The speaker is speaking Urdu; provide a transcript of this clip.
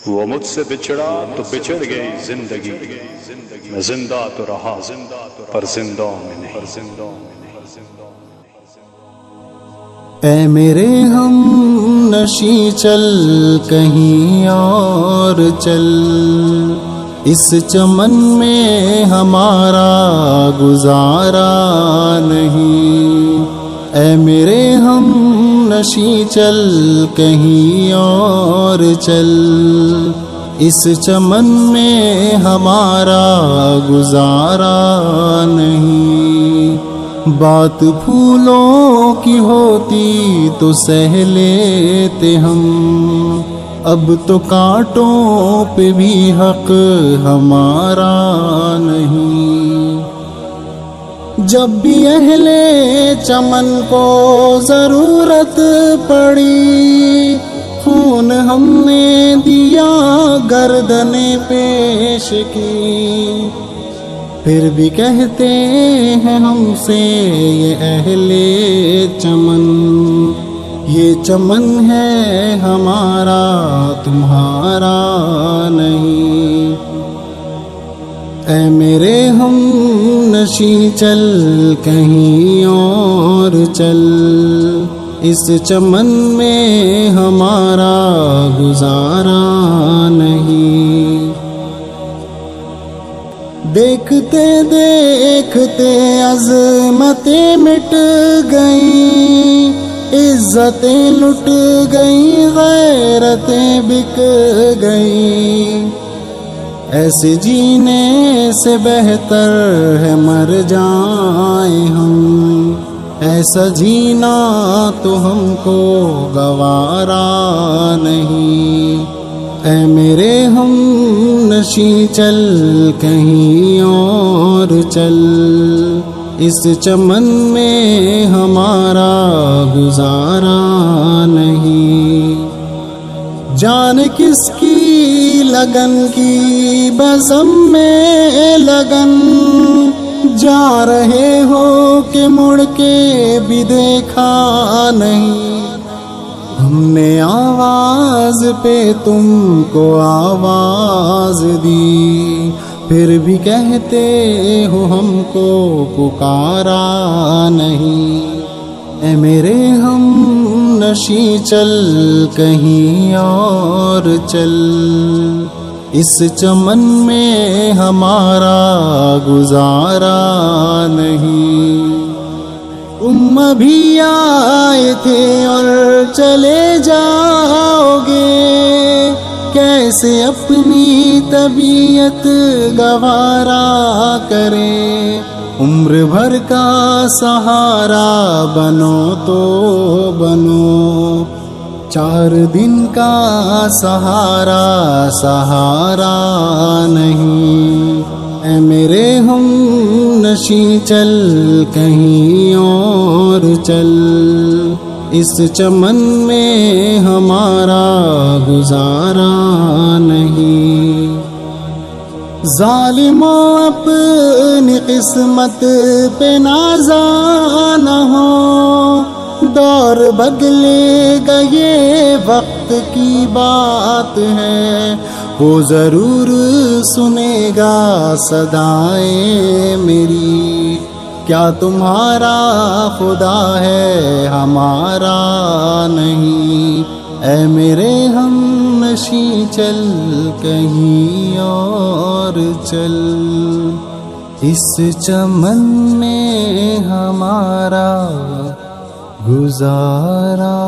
وہ مجھ سے بچڑا تو بچڑ گئی زندگی، میں زندہ تو رہا پر زندوں میں نہیں۔ اے میرے ہم نشیں چل کہیں اور چل، اس چمن میں ہمارا گزارا نہیں۔ اے میرے ہم نشیں چل کہیں اور چل، اس چمن میں ہمارا گزارا نہیں۔ بات پھولوں کی ہوتی تو سہ لیتے ہم، اب تو کانٹوں پہ بھی حق ہمارا نہیں۔ جب بھی اہل چمن کو ضرورت پڑی، خون ہم نے دیا گردنیں پیش کی، پھر بھی کہتے ہیں ہم سے یہ اہل چمن، یہ چمن ہے ہمارا تمہارا نہیں۔ اے میرے ہم نشیں چل کہیں اور چل، اس چمن میں ہمارا گزارا نہیں۔ دیکھتے دیکھتے عظمتیں مٹ گئیں، عزتیں لٹ گئیں، غیرتیں بک گئیں۔ ایسے جینے سے بہتر ہے مر جائیں ہم، ایسا جینا تو ہم کو گوارا نہیں۔ اے میرے ہم نشیں چل کہیں اور چل، اس چمن میں ہمارا گزارا نہیں۔ جان کس کی لگن کی بزم میں لگن، جا رہے ہو کہ مڑ کے بھی دیکھا نہیں۔ ہم نے آواز پہ تم کو آواز دی، پھر بھی کہتے ہو ہم کو پکارا نہیں۔ اے میرے ہم نشیں چل کہیں اور چل، اس چمن میں ہمارا گزارا نہیں۔ تم ابھی آئے تھے اور چلے جاؤ گے، کیسے اپنی طبیعت گوارا کریں۔ عمر بھر کا سہارا بنو تو بنو، 4 دن کا سہارا سہارا نہیں۔ اے میرے ہم نشیں چل کہیں اور چل، اس چمن میں ہمارا گزارا نہیں۔ ظالموں اپنی قسمت پہ نازاں نہ ہو، دور بدلے گا یہ وقت کی بات ہے، وہ ضرور سنے گا صدائیں میری۔ کیا تمہارا خدا ہے ہمارا نہیں؟ اے میرے ہم نشیں چل کہیں اور چل، اس چمن میں ہمارا گزارا